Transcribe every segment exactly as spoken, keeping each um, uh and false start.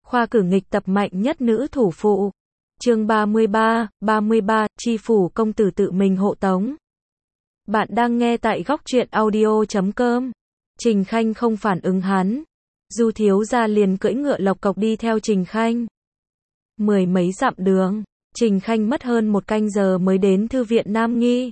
khoa cử nghịch tập mạnh nhất nữ thủ phụ. Chương ba mươi ba, ba mươi ba, Chi phủ công tử tự mình hộ tống. Bạn đang nghe tại góc truyện audio chấm com. Trình Khanh không phản ứng hắn. Du thiếu gia liền cưỡi ngựa lộc cộc đi theo Trình Khanh. Mười mấy dặm đường, Trình Khanh mất hơn một canh giờ mới đến thư viện Nam Nghi.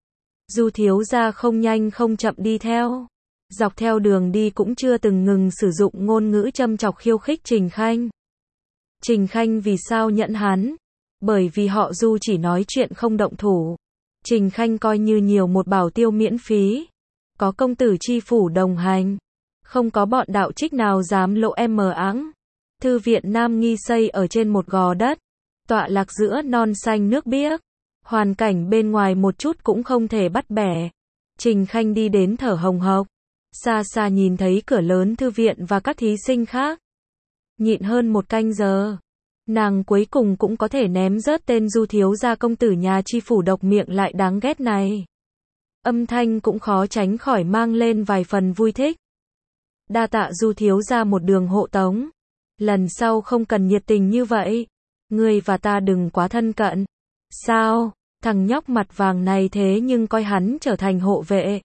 Du thiếu gia không nhanh không chậm đi theo. Dọc theo đường đi cũng chưa từng ngừng sử dụng ngôn ngữ châm chọc khiêu khích Trình Khanh. Trình Khanh vì sao nhận hắn? Bởi vì họ Du chỉ nói chuyện không động thủ. Trình Khanh coi như nhiều một bảo tiêu miễn phí. Có công tử chi phủ đồng hành. Không có bọn đạo trích nào dám lộ em mờ áng. Thư viện Nam Nghi xây ở trên một gò đất. Tọa lạc giữa non xanh nước biếc. Hoàn cảnh bên ngoài một chút cũng không thể bắt bẻ. Trình Khanh đi đến thở hồng hộc. Xa xa nhìn thấy cửa lớn thư viện và các thí sinh khác. Nhịn hơn một canh giờ. Nàng cuối cùng cũng có thể ném rớt tên Du thiếu gia công tử nhà chi phủ độc miệng lại đáng ghét này. Âm thanh cũng khó tránh khỏi mang lên vài phần vui thích. Đa tạ Du thiếu gia một đường hộ tống. Lần sau không cần nhiệt tình như vậy. Ngươi và ta đừng quá thân cận. Sao, thằng nhóc mặt vàng này thế nhưng coi hắn trở thành hộ vệ.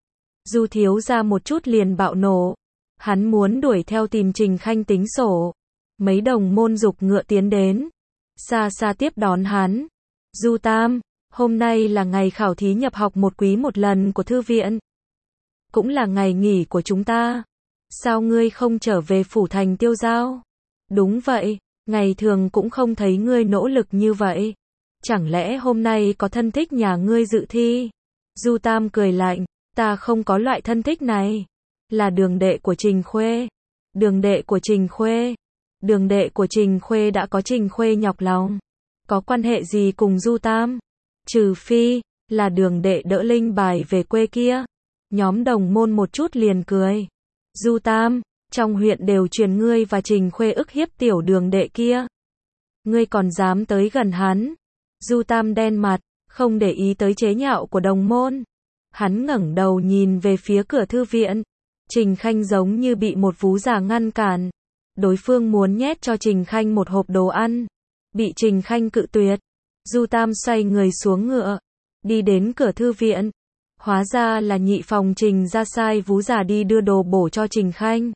Du thiếu gia một chút liền bạo nổ. Hắn muốn đuổi theo tìm Trình Khanh tính sổ. Mấy đồng môn dục ngựa tiến đến. Xa xa tiếp đón hắn. Du Tam, hôm nay là ngày khảo thí nhập học một quý một lần của thư viện. Cũng là ngày nghỉ của chúng ta. Sao ngươi không trở về phủ thành tiêu giao? Đúng vậy, ngày thường cũng không thấy ngươi nỗ lực như vậy. Chẳng lẽ hôm nay có thân thích nhà ngươi dự thi? Du Tam cười lạnh, ta không có loại thân thích này. Là đường đệ của Trình Khuê. Đường đệ của Trình Khuê. Đường đệ của Trình Khuê đã có Trình Khuê nhọc lòng. Có quan hệ gì cùng Du Tam? Trừ phi, là đường đệ đỡ linh bài về quê kia. Nhóm đồng môn một chút liền cười. Du Tam, trong huyện đều truyền ngươi và Trình Khuê ức hiếp tiểu đường đệ kia. Ngươi còn dám tới gần hắn. Du Tam đen mặt, không để ý tới chế nhạo của đồng môn. Hắn ngẩng đầu nhìn về phía cửa thư viện. Trình Khanh giống như bị một vú già ngăn cản. Đối phương muốn nhét cho Trình Khanh một hộp đồ ăn. Bị Trình Khanh cự tuyệt. Du Tam xoay người xuống ngựa. Đi đến cửa thư viện. Hóa ra là nhị phòng Trình ra sai vú già đi đưa đồ bổ cho Trình Khanh.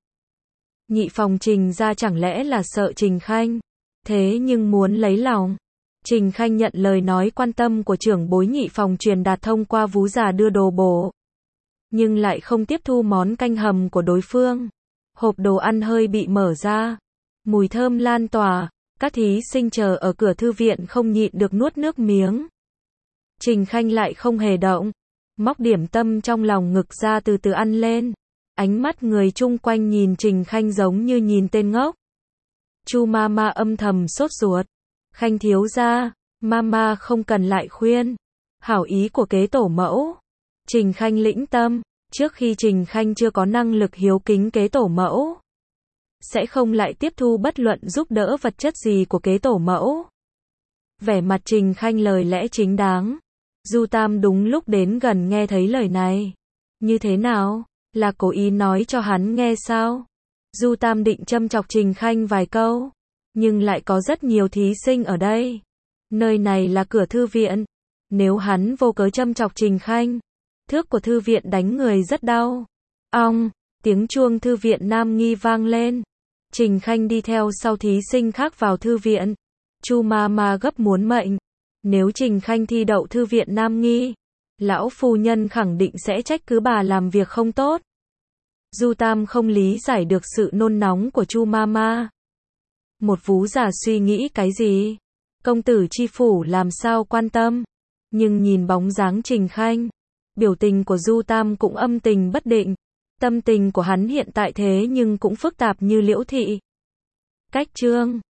Nhị phòng Trình ra chẳng lẽ là sợ Trình Khanh. Thế nhưng muốn lấy lòng. Trình Khanh nhận lời nói quan tâm của trưởng bối nhị phòng truyền đạt thông qua vú già đưa đồ bổ. Nhưng lại không tiếp thu món canh hầm của đối phương. Hộp đồ ăn hơi bị mở ra. Mùi thơm lan tỏa. Các thí sinh chờ ở cửa thư viện không nhịn được nuốt nước miếng. Trình Khanh lại không hề động. Móc điểm tâm trong lòng ngực ra từ từ ăn lên. Ánh mắt người chung quanh nhìn Trình Khanh giống như nhìn tên ngốc. Chu Mama âm thầm sốt ruột. Khanh thiếu gia, Mama không cần lại khuyên. Hảo ý của kế tổ mẫu. Trình Khanh lĩnh tâm. Trước khi Trình Khanh chưa có năng lực hiếu kính kế tổ mẫu. Sẽ không lại tiếp thu bất luận giúp đỡ vật chất gì của kế tổ mẫu. Vẻ mặt Trình Khanh lời lẽ chính đáng. Du Tam đúng lúc đến gần nghe thấy lời này. Như thế nào? Là cố ý nói cho hắn nghe sao? Du Tam định châm chọc Trình Khanh vài câu. Nhưng lại có rất nhiều thí sinh ở đây. Nơi này là cửa thư viện. Nếu hắn vô cớ châm chọc Trình Khanh. Thước của thư viện đánh người rất đau. Ong, tiếng chuông thư viện Nam Nghi vang lên. Trình Khanh đi theo sau thí sinh khác vào thư viện. Chu Mama gấp muốn mệnh. Nếu Trình Khanh thi đậu thư viện Nam Nghi, lão phu nhân khẳng định sẽ trách cứ bà làm việc không tốt. Du Tam không lý giải được sự nôn nóng của Chu Mama. Một vú già suy nghĩ cái gì? Công tử chi phủ làm sao quan tâm? Nhưng nhìn bóng dáng Trình Khanh, biểu tình của Du Tam cũng âm tình bất định. Tâm tình của hắn hiện tại thế nhưng cũng phức tạp như liễu thị. Cách chương